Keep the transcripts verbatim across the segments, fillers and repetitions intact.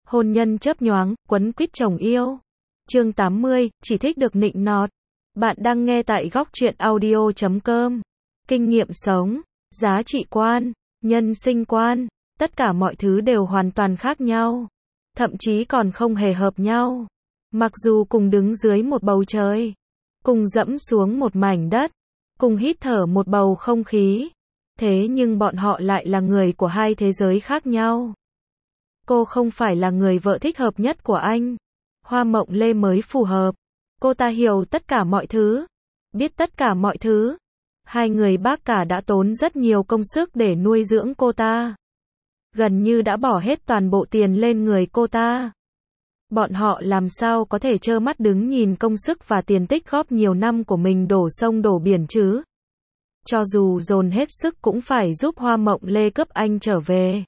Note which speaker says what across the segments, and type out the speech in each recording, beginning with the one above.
Speaker 1: Hôn nhân chớp nhoáng, quấn quýt chồng yêu. Chương tám mươi, chỉ thích được nịnh nọt. Bạn đang nghe tại góc truyện audio chấm com. Kinh nghiệm sống, giá trị quan, nhân sinh quan, tất cả mọi thứ đều hoàn toàn khác nhau. Thậm chí còn không hề hợp nhau. Mặc dù cùng đứng dưới một bầu trời, cùng dẫm xuống một mảnh đất, cùng hít thở một bầu không khí, thế nhưng bọn họ lại là người của hai thế giới khác nhau. Cô không phải là người vợ thích hợp nhất của anh. Hoa Mộng Lê mới phù hợp. Cô ta hiểu tất cả mọi thứ, biết tất cả mọi thứ. Hai người bác cả đã tốn rất nhiều công sức để nuôi dưỡng cô ta. Gần như đã bỏ hết toàn bộ tiền lên người cô ta. Bọn họ làm sao có thể trơ mắt đứng nhìn công sức và tiền tích góp nhiều năm của mình đổ sông đổ biển chứ? Cho dù dồn hết sức cũng phải giúp Hoa Mộng Lê cướp anh trở về.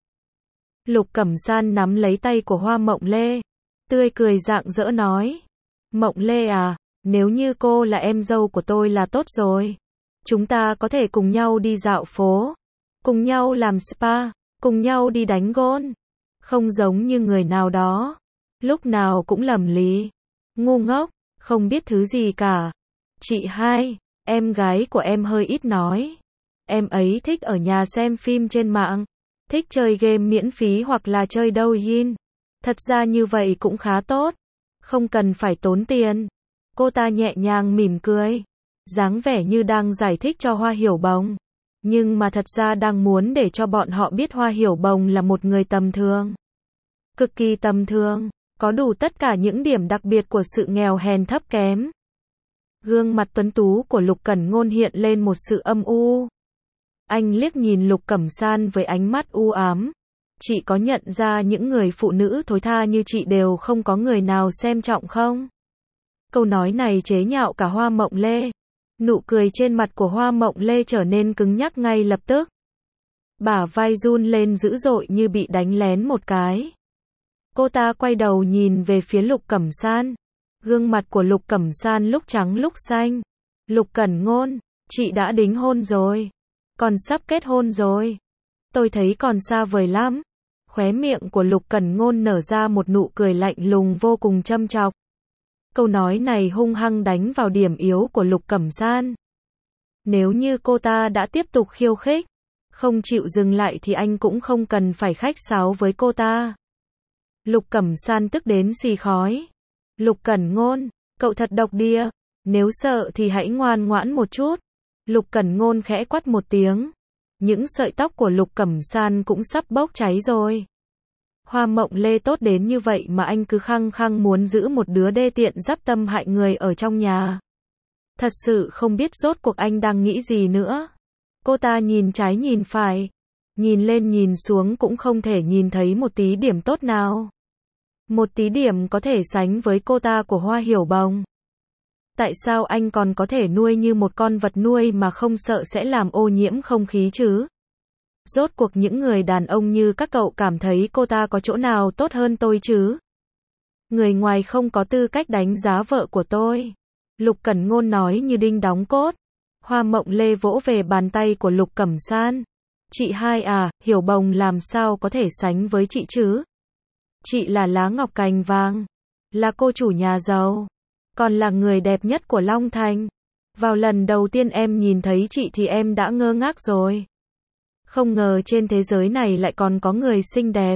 Speaker 1: Lục Cẩm San nắm lấy tay của Hoa Mộng Lê, tươi cười rạng rỡ nói. Mộng Lê à, nếu như cô là em dâu của tôi là tốt rồi. Chúng ta có thể cùng nhau đi dạo phố, cùng nhau làm spa, cùng nhau đi đánh gôn. Không giống như người nào đó, lúc nào cũng lầm lì, ngu ngốc, không biết thứ gì cả. Chị hai, em gái của em hơi ít nói. Em ấy thích ở nhà xem phim trên mạng, thích chơi game miễn phí hoặc là chơi Douyin. Thật ra như vậy cũng khá tốt, không cần phải tốn tiền. Cô ta nhẹ nhàng mỉm cười, dáng vẻ như đang giải thích cho Hoa Hiểu Bồng, nhưng mà thật ra đang muốn để cho bọn họ biết Hoa Hiểu Bồng là một người tầm thường. Cực kỳ tầm thường, có đủ tất cả những điểm đặc biệt của sự nghèo hèn thấp kém. Gương mặt tuấn tú của Lục Cẩn Ngôn hiện lên một sự âm u. Anh liếc nhìn Lục Cẩm San với ánh mắt u ám. Chị có nhận ra những người phụ nữ thối tha như chị đều không có người nào xem trọng không? Câu nói này chế nhạo cả Hoa Mộng Lê. Nụ cười trên mặt của Hoa Mộng Lê trở nên cứng nhắc ngay lập tức. Bả vai run lên dữ dội như bị đánh lén một cái. Cô ta quay đầu nhìn về phía Lục Cẩm San. Gương mặt của Lục Cẩm San lúc trắng lúc xanh. Lục Cẩn Ngôn, chị đã đính hôn rồi. Còn sắp kết hôn rồi. Tôi thấy còn xa vời lắm. Khóe miệng của Lục Cẩn Ngôn nở ra một nụ cười lạnh lùng vô cùng châm chọc. Câu nói này hung hăng đánh vào điểm yếu của Lục Cẩm San. Nếu như cô ta đã tiếp tục khiêu khích, không chịu dừng lại thì anh cũng không cần phải khách sáo với cô ta. Lục Cẩm San tức đến xì khói. Lục Cẩn Ngôn, cậu thật độc địa. Nếu sợ thì hãy ngoan ngoãn một chút. Lục Cẩn Ngôn khẽ quát một tiếng. Những sợi tóc của Lục Cẩm San cũng sắp bốc cháy rồi. Hoa Mộng Lê tốt đến như vậy mà anh cứ khăng khăng muốn giữ một đứa đê tiện giáp tâm hại người ở trong nhà. Thật sự không biết rốt cuộc anh đang nghĩ gì nữa. Cô ta nhìn trái nhìn phải, nhìn lên nhìn xuống cũng không thể nhìn thấy một tí điểm tốt nào. Một tí điểm có thể sánh với cô ta của Hoa Hiểu Bồng. Tại sao anh còn có thể nuôi như một con vật nuôi mà không sợ sẽ làm ô nhiễm không khí chứ? Rốt cuộc những người đàn ông như các cậu cảm thấy cô ta có chỗ nào tốt hơn tôi chứ? Người ngoài không có tư cách đánh giá vợ của tôi. Lục Cẩn Ngôn nói như đinh đóng cốt. Hoa Mộng Lê vỗ về bàn tay của Lục Cẩm San. Chị hai à, Hiểu Bồng làm sao có thể sánh với chị chứ? Chị là lá ngọc cành vàng, là cô chủ nhà giàu, còn là người đẹp nhất của Long Thành. Vào lần đầu tiên em nhìn thấy chị thì em đã ngơ ngác rồi. Không ngờ trên thế giới này lại còn có người xinh đẹp,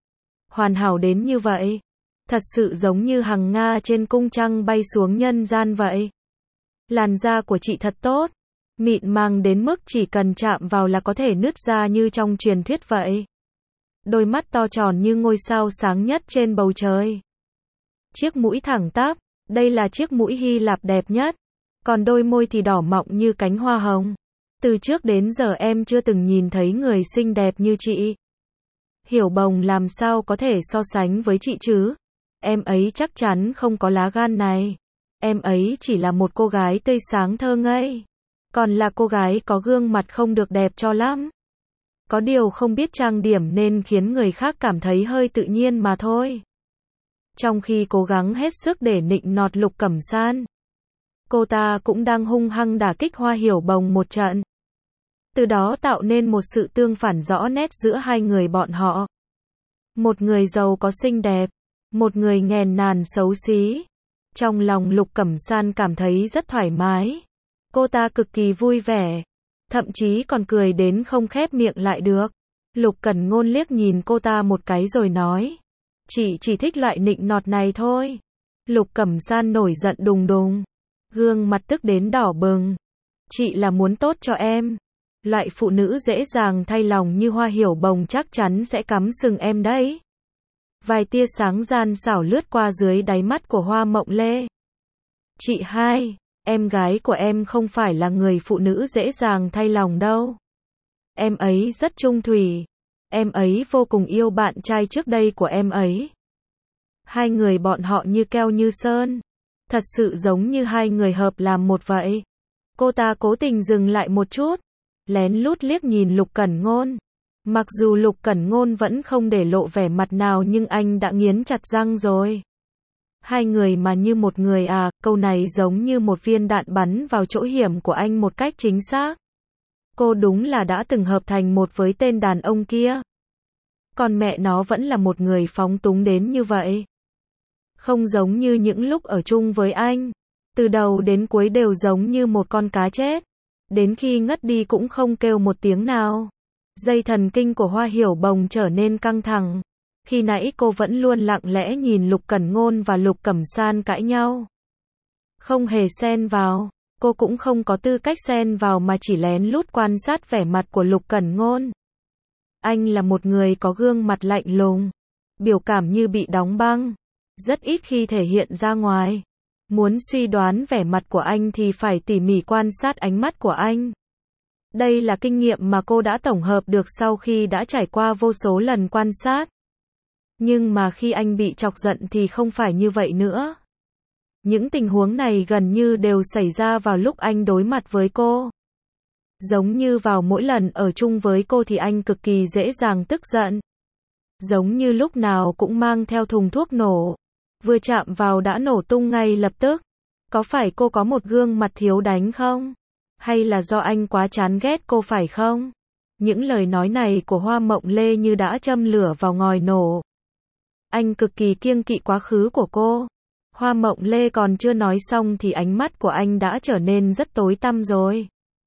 Speaker 1: hoàn hảo đến như vậy. Thật sự giống như hằng nga trên cung trăng bay xuống nhân gian vậy. Làn da của chị thật tốt, mịn màng đến mức chỉ cần chạm vào là có thể nứt ra như trong truyền thuyết vậy. Đôi mắt to tròn như ngôi sao sáng nhất trên bầu trời. Chiếc mũi thẳng tắp, đây là chiếc mũi Hy Lạp đẹp nhất. Còn đôi môi thì đỏ mọng như cánh hoa hồng. Từ trước đến giờ em chưa từng nhìn thấy người xinh đẹp như chị. Hiểu Bồng làm sao có thể so sánh với chị chứ? Em ấy chắc chắn không có lá gan này. Em ấy chỉ là một cô gái tươi sáng thơ ngây. Còn là cô gái có gương mặt không được đẹp cho lắm. Có điều không biết trang điểm nên khiến người khác cảm thấy hơi tự nhiên mà thôi. Trong khi cố gắng hết sức để nịnh nọt Lục Cẩm San, cô ta cũng đang hung hăng đả kích Hoa Hiểu Bồng một trận. Từ đó tạo nên một sự tương phản rõ nét giữa hai người bọn họ. Một người giàu có xinh đẹp, một người nghèo nàn xấu xí. Trong lòng Lục Cẩm San cảm thấy rất thoải mái. Cô ta cực kỳ vui vẻ, thậm chí còn cười đến không khép miệng lại được. Lục Cẩn Ngôn liếc nhìn cô ta một cái rồi nói, chị chỉ thích loại nịnh nọt này thôi. Lục Cẩm San nổi giận đùng đùng, gương mặt tức đến đỏ bừng. Chị là muốn tốt cho em. Loại phụ nữ dễ dàng thay lòng như Hoa Hiểu Bồng chắc chắn sẽ cắm sừng em đấy. Vài tia sáng gian xảo lướt qua dưới đáy mắt của Hoa Mộng Lê. Chị hai, em gái của em không phải là người phụ nữ dễ dàng thay lòng đâu. Em ấy rất trung thủy. Em ấy vô cùng yêu bạn trai trước đây của em ấy. Hai người bọn họ như keo như sơn. Thật sự giống như hai người hợp làm một vậy. Cô ta cố tình dừng lại một chút, lén lút liếc nhìn Lục Cẩn Ngôn. Mặc dù Lục Cẩn Ngôn vẫn không để lộ vẻ mặt nào nhưng anh đã nghiến chặt răng rồi. Hai người mà như một người à, câu này giống như một viên đạn bắn vào chỗ hiểm của anh một cách chính xác. Cô đúng là đã từng hợp thành một với tên đàn ông kia. Còn mẹ nó vẫn là một người phóng túng đến như vậy. Không giống như những lúc ở chung với anh. Từ đầu đến cuối đều giống như một con cá chết. Đến khi ngất đi cũng không kêu một tiếng nào. Dây thần kinh của Hoa Hiểu Bồng trở nên căng thẳng. Khi nãy cô vẫn luôn lặng lẽ nhìn Lục Cẩn Ngôn và Lục Cẩm San cãi nhau. Không hề xen vào. Cô cũng không có tư cách xen vào mà chỉ lén lút quan sát vẻ mặt của Lục Cẩn Ngôn. Anh là một người có gương mặt lạnh lùng, biểu cảm như bị đóng băng, rất ít khi thể hiện ra ngoài. Muốn suy đoán vẻ mặt của anh thì phải tỉ mỉ quan sát ánh mắt của anh. Đây là kinh nghiệm mà cô đã tổng hợp được sau khi đã trải qua vô số lần quan sát. Nhưng mà khi anh bị chọc giận thì không phải như vậy nữa. Những tình huống này gần như đều xảy ra vào lúc anh đối mặt với cô. Giống như vào mỗi lần ở chung với cô thì anh cực kỳ dễ dàng tức giận. Giống như lúc nào cũng mang theo thùng thuốc nổ. Vừa chạm vào đã nổ tung ngay lập tức. Có phải cô có một gương mặt thiếu đánh không? Hay là do anh quá chán ghét cô phải không? Những lời nói này của Hoa Mộng Lê như đã châm lửa vào ngòi nổ. Anh cực kỳ kiêng kỵ quá khứ của cô. Hoa Mộng Lê còn chưa nói xong thì ánh mắt của anh đã trở nên rất tối tăm rồi.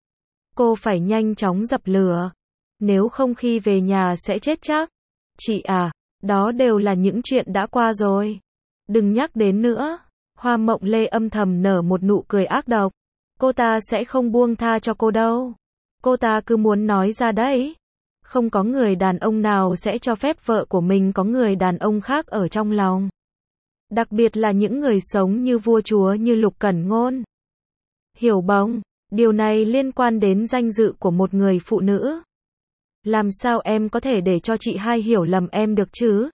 Speaker 1: Cô phải nhanh chóng dập lửa. Nếu không khi về nhà sẽ chết chắc. Chị à, đó đều là những chuyện đã qua rồi. Đừng nhắc đến nữa. Hoa Mộng Lê âm thầm nở một nụ cười ác độc. Cô ta sẽ không buông tha cho cô đâu. Cô ta cứ muốn nói ra đấy. Không có người đàn ông nào sẽ cho phép vợ của mình có người đàn ông khác ở trong lòng. Đặc biệt là những người sống như vua chúa như Lục Cẩn Ngôn. Hiểu Bồng, điều này liên quan đến danh dự của một người phụ nữ. Làm sao em có thể để cho chị hai hiểu lầm em được chứ?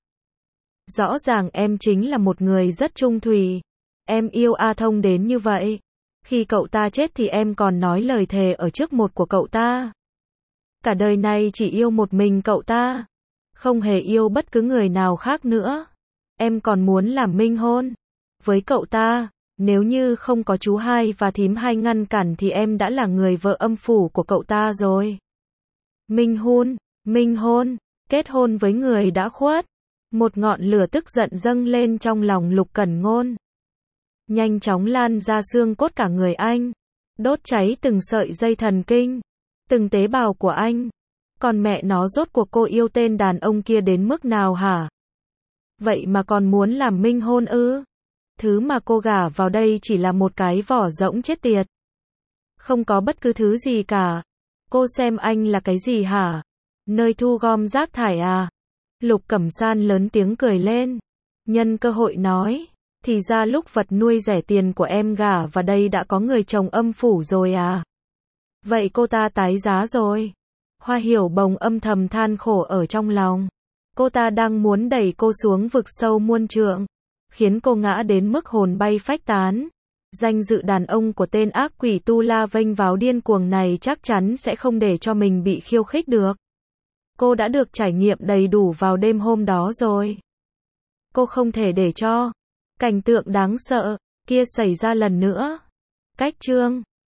Speaker 1: Rõ ràng em chính là một người rất trung thủy. Em yêu A Thông đến như vậy. Khi cậu ta chết thì em còn nói lời thề ở trước một của cậu ta. Cả đời này chỉ yêu một mình cậu ta. Không hề yêu bất cứ người nào khác nữa. Em còn muốn làm minh hôn với cậu ta. Nếu như không có chú hai và thím hai ngăn cản thì em đã là người vợ âm phủ của cậu ta rồi. Minh hôn, minh hôn, kết hôn với người đã khuất. Một ngọn lửa tức giận dâng lên trong lòng Lục Cẩn Ngôn. Nhanh chóng lan ra xương cốt cả người anh. Đốt cháy từng sợi dây thần kinh. Từng tế bào của anh. Còn mẹ nó rốt cuộc cô yêu tên đàn ông kia đến mức nào hả? Vậy mà còn muốn làm minh hôn ư? Thứ mà cô gả vào đây chỉ là một cái vỏ rỗng chết tiệt. Không có bất cứ thứ gì cả. Cô xem anh là cái gì hả? Nơi thu gom rác thải à? Lục Cẩm San lớn tiếng cười lên. Nhân cơ hội nói. Thì ra lúc vật nuôi rẻ tiền của em gả vào đây đã có người chồng âm phủ rồi à? Vậy cô ta tái giá rồi. Hoa Hiểu Bồng âm thầm than khổ ở trong lòng. Cô ta đang muốn đẩy cô xuống vực sâu muôn trượng. Khiến cô ngã đến mức hồn bay phách tán. Danh dự đàn ông của tên ác quỷ tu la vênh váo điên cuồng này chắc chắn sẽ không để cho mình bị khiêu khích được. Cô đã được trải nghiệm đầy đủ vào đêm hôm đó rồi. Cô không thể để cho cảnh tượng đáng sợ kia xảy ra lần nữa. Cách chương